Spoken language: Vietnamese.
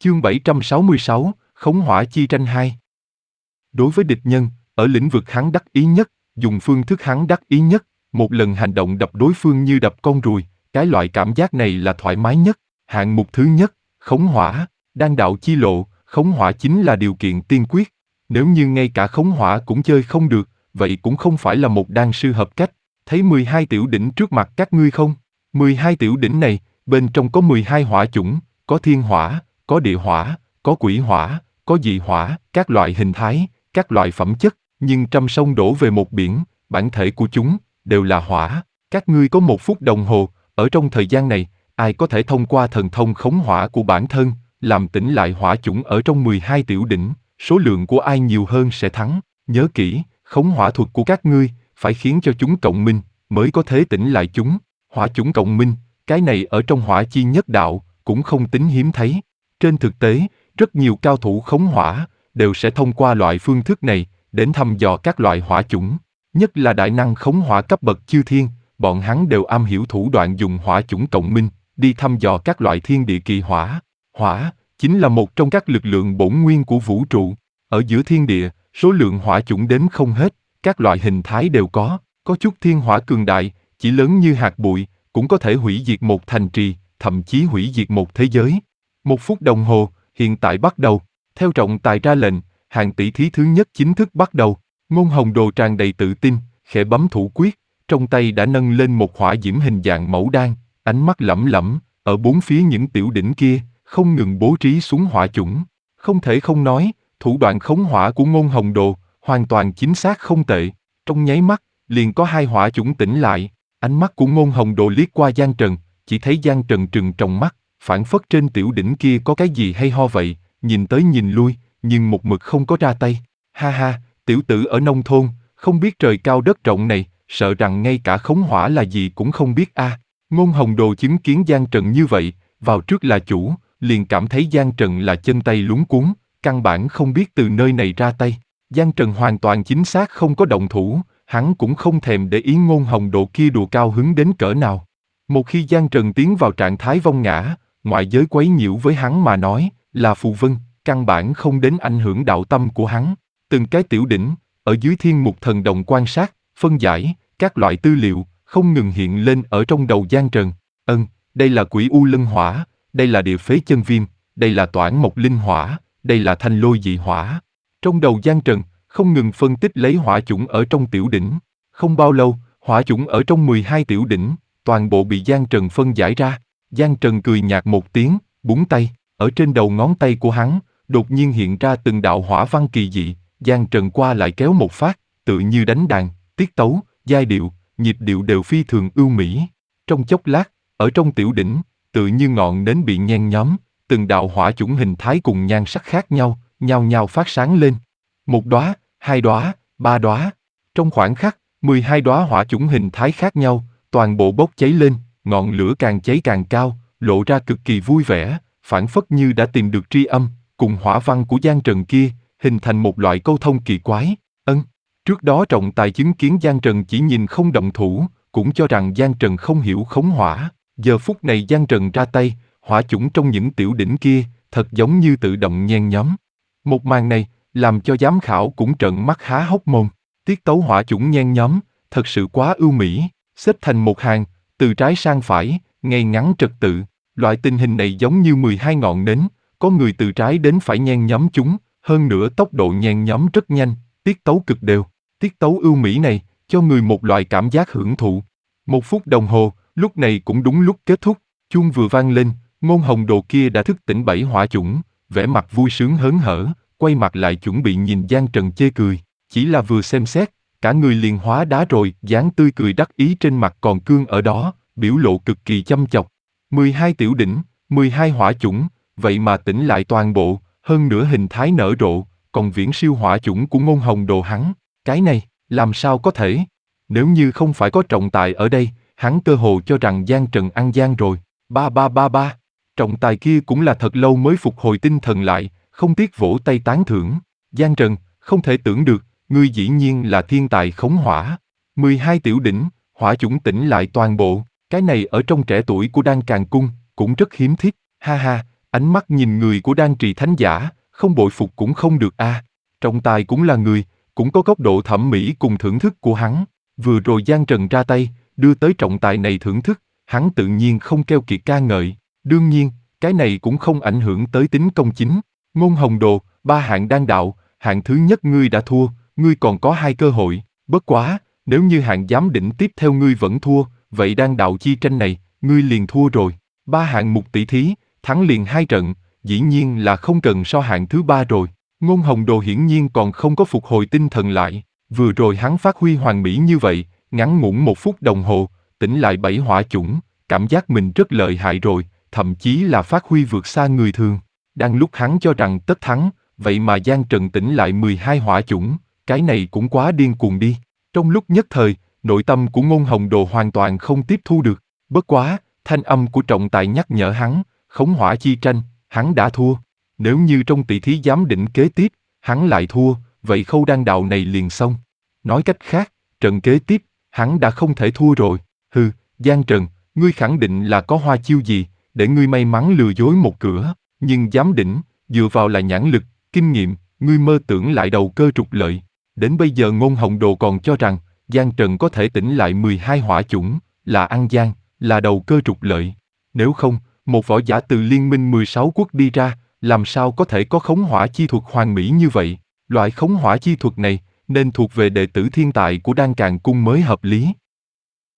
Chương 766, Khống hỏa chi tranh 2. Đối với địch nhân, ở lĩnh vực hắn đắc ý nhất, dùng phương thức hắn đắc ý nhất, một lần hành động đập đối phương như đập con ruồi, cái loại cảm giác này là thoải mái nhất. Hạng mục thứ nhất, khống hỏa, đan đạo chi lộ, khống hỏa chính là điều kiện tiên quyết. Nếu như ngay cả khống hỏa cũng chơi không được, vậy cũng không phải là một đan sư hợp cách. Thấy 12 tiểu đỉnh trước mặt các ngươi không? 12 tiểu đỉnh này, bên trong có 12 hỏa chủng, có thiên hỏa, có địa hỏa, có quỷ hỏa, có dị hỏa, các loại hình thái, các loại phẩm chất, nhưng trăm sông đổ về một biển, bản thể của chúng đều là hỏa. Các ngươi có 1 phút đồng hồ, ở trong thời gian này, ai có thể thông qua thần thông khống hỏa của bản thân, làm tỉnh lại hỏa chủng ở trong 12 tiểu đỉnh, số lượng của ai nhiều hơn sẽ thắng. Nhớ kỹ, khống hỏa thuật của các ngươi, phải khiến cho chúng cộng minh, mới có thể tỉnh lại chúng. Hỏa chủng cộng minh, cái này ở trong hỏa chi nhất đạo, cũng không tính hiếm thấy. Trên thực tế, rất nhiều cao thủ khống hỏa, đều sẽ thông qua loại phương thức này, đến thăm dò các loại hỏa chủng. Nhất là đại năng khống hỏa cấp bậc chư thiên, bọn hắn đều am hiểu thủ đoạn dùng hỏa chủng cộng minh, đi thăm dò các loại thiên địa kỳ hỏa. Hỏa, chính là một trong các lực lượng bổn nguyên của vũ trụ. Ở giữa thiên địa, số lượng hỏa chủng đếm không hết, các loại hình thái đều có chút thiên hỏa cường đại, chỉ lớn như hạt bụi, cũng có thể hủy diệt một thành trì, thậm chí hủy diệt một thế giới. 1 phút đồng hồ, hiện tại bắt đầu. Theo trọng tài ra lệnh, hạng tỷ thí thứ nhất chính thức bắt đầu. Ngôn Hồng Đồ tràn đầy tự tin, khẽ bấm thủ quyết, trong tay đã nâng lên một hỏa diễm hình dạng mẫu đan, ánh mắt lẩm lẩm, ở bốn phía những tiểu đỉnh kia, không ngừng bố trí xuống hỏa chủng. Không thể không nói, thủ đoạn khống hỏa của Ngôn Hồng Đồ, hoàn toàn chính xác không tệ. Trong nháy mắt, liền có 2 hỏa chủng tỉnh lại. Ánh mắt của Ngôn Hồng Đồ liếc qua Giang Trần, chỉ thấy Giang Trần trừng tròng mắt, phảng phất trên tiểu đỉnh kia có cái gì hay ho vậy, nhìn tới nhìn lui, nhưng một mực không có ra tay. Ha ha, tiểu tử ở nông thôn, không biết trời cao đất rộng này, sợ rằng ngay cả khống hỏa là gì cũng không biết a. Ngôn Hồng Đồ chứng kiến Giang Trần như vậy, vào trước là chủ, liền cảm thấy Giang Trần là chân tay luống cuống, căn bản không biết từ nơi này ra tay. Giang Trần hoàn toàn chính xác không có động thủ, hắn cũng không thèm để ý Ngôn Hồng Độ kia đùa cao hứng đến cỡ nào. Một khi Giang Trần tiến vào trạng thái vong ngã, ngoại giới quấy nhiễu với hắn mà nói, là phù vân, căn bản không đến ảnh hưởng đạo tâm của hắn. Từng cái tiểu đỉnh, ở dưới thiên mục thần đồng quan sát, phân giải, các loại tư liệu, không ngừng hiện lên ở trong đầu Giang Trần. Đây là quỷ u lân hỏa, đây là địa phế chân viêm, đây là toản mộc linh hỏa, đây là thanh lôi dị hỏa. Trong đầu Giang Trần, không ngừng phân tích lấy hỏa chủng ở trong tiểu đỉnh. Không bao lâu, hỏa chủng ở trong 12 tiểu đỉnh, toàn bộ bị Giang Trần phân giải ra. Giang Trần cười nhạt một tiếng, búng tay, ở trên đầu ngón tay của hắn, đột nhiên hiện ra từng đạo hỏa văn kỳ dị. Giang Trần qua lại kéo một phát, tự như đánh đàn, tiết tấu, giai điệu, nhịp điệu đều phi thường ưu mỹ. Trong chốc lát, ở trong tiểu đỉnh, tự như ngọn nến bị nhen nhóm, từng đạo hỏa chủng hình thái cùng nhan sắc khác nhau, nhao nhao phát sáng lên. 1 đóa, 2 đóa, 3 đóa. Trong khoảnh khắc, 12 đóa hỏa chủng hình thái khác nhau, toàn bộ bốc cháy lên, ngọn lửa càng cháy càng cao, lộ ra cực kỳ vui vẻ, phảng phất như đã tìm được tri âm, cùng hỏa văn của Giang Trần kia, hình thành một loại câu thông kỳ quái. Trước đó trọng tài chứng kiến Giang Trần chỉ nhìn không động thủ, cũng cho rằng Giang Trần không hiểu khống hỏa. Giờ phút này Giang Trần ra tay, hỏa chủng trong những tiểu đỉnh kia, thật giống như tự động nhen nhóm. Một màn này, làm cho giám khảo cũng trợn mắt há hốc mồm. Tiết tấu hỏa chủng nhen nhóm, thật sự quá ưu mỹ, xếp thành một hàng, từ trái sang phải, ngay ngắn trật tự. Loại tình hình này giống như 12 ngọn nến, có người từ trái đến phải nhen nhóm chúng, hơn nữa tốc độ nhen nhóm rất nhanh, tiết tấu cực đều. Tiết tấu ưu mỹ này, cho người một loại cảm giác hưởng thụ. 1 phút đồng hồ, lúc này cũng đúng lúc kết thúc, chuông vừa vang lên, Ngôn Hồng Đồ kia đã thức tỉnh 7 hỏa chủng, vẻ mặt vui sướng hớn hở, quay mặt lại chuẩn bị nhìn Giang Trần chê cười, chỉ là vừa xem xét, cả người liền hóa đá rồi, dáng tươi cười đắc ý trên mặt còn cương ở đó, biểu lộ cực kỳ chăm chọc. 12 tiểu đỉnh, 12 hỏa chủng, vậy mà tỉnh lại toàn bộ, hơn nữa hình thái nở rộ, còn viễn siêu hỏa chủng của Ngôn Hồng Đồ hắn. Cái này, làm sao có thể? Nếu như không phải có trọng tài ở đây, hắn cơ hồ cho rằng Giang Trần ăn gian rồi. Ba. Trọng tài kia cũng là thật lâu mới phục hồi tinh thần lại, không tiếc vỗ tay tán thưởng. Giang Trần, không thể tưởng được, ngươi dĩ nhiên là thiên tài khống hỏa. 12 tiểu đỉnh, hỏa chủng tỉnh lại toàn bộ, cái này ở trong trẻ tuổi của Đan Càn Cung, cũng rất hiếm thiết. Ha ha, Ánh mắt nhìn người của Đan Trì Thánh Giả, không bội phục cũng không được a. Trọng tài cũng là người, cũng có góc độ thẩm mỹ cùng thưởng thức của hắn. Vừa rồi Giang Trần ra tay, đưa tới trọng tài này thưởng thức, hắn tự nhiên không keo kiệt ca ngợi. Đương nhiên, cái này cũng không ảnh hưởng tới tính công chính. Ngôn Hồng Đồ, 3 hạng đan đạo, hạng thứ nhất ngươi đã thua, ngươi còn có 2 cơ hội. Bất quá, nếu như hạng giám định tiếp theo ngươi vẫn thua, vậy đan đạo chi tranh này, ngươi liền thua rồi. 3 hạng mục tỷ thí, thắng liền 2 trận, dĩ nhiên là không cần so hạng thứ 3 rồi. Ngôn Hồng Đồ hiển nhiên còn không có phục hồi tinh thần lại. Vừa rồi hắn phát huy hoàn mỹ như vậy, ngắn ngủn 1 phút đồng hồ, tỉnh lại 7 hỏa chủng, cảm giác mình rất lợi hại rồi, thậm chí là phát huy vượt xa người thường. Đang lúc hắn cho rằng tất thắng, vậy mà Giang Trần tỉnh lại 12 hỏa chủng, cái này cũng quá điên cuồng đi. Trong lúc nhất thời, nội tâm của Ngôn Hồng Đồ hoàn toàn không tiếp thu được. Bất quá, thanh âm của trọng tài nhắc nhở hắn, khống hỏa chi tranh, hắn đã thua. Nếu như trong tỷ thí giám định kế tiếp, hắn lại thua, vậy khâu đan đạo này liền xong. Nói cách khác, trận kế tiếp, hắn đã không thể thua rồi. Hừ, Giang Trần, ngươi khẳng định là có hoa chiêu gì, để ngươi may mắn lừa dối một cửa, nhưng giám định, dựa vào là nhãn lực, kinh nghiệm, ngươi mơ tưởng lại đầu cơ trục lợi. Đến bây giờ Ngôn Hồng Đồ còn cho rằng, Giang Trần có thể tỉnh lại 12 hỏa chủng, là ăn gian, là đầu cơ trục lợi. Nếu không, một võ giả từ liên minh 16 quốc đi ra, làm sao có thể có khống hỏa chi thuật hoàn mỹ như vậy? Loại khống hỏa chi thuật này, nên thuộc về đệ tử thiên tài của Đan Càn Cung mới hợp lý.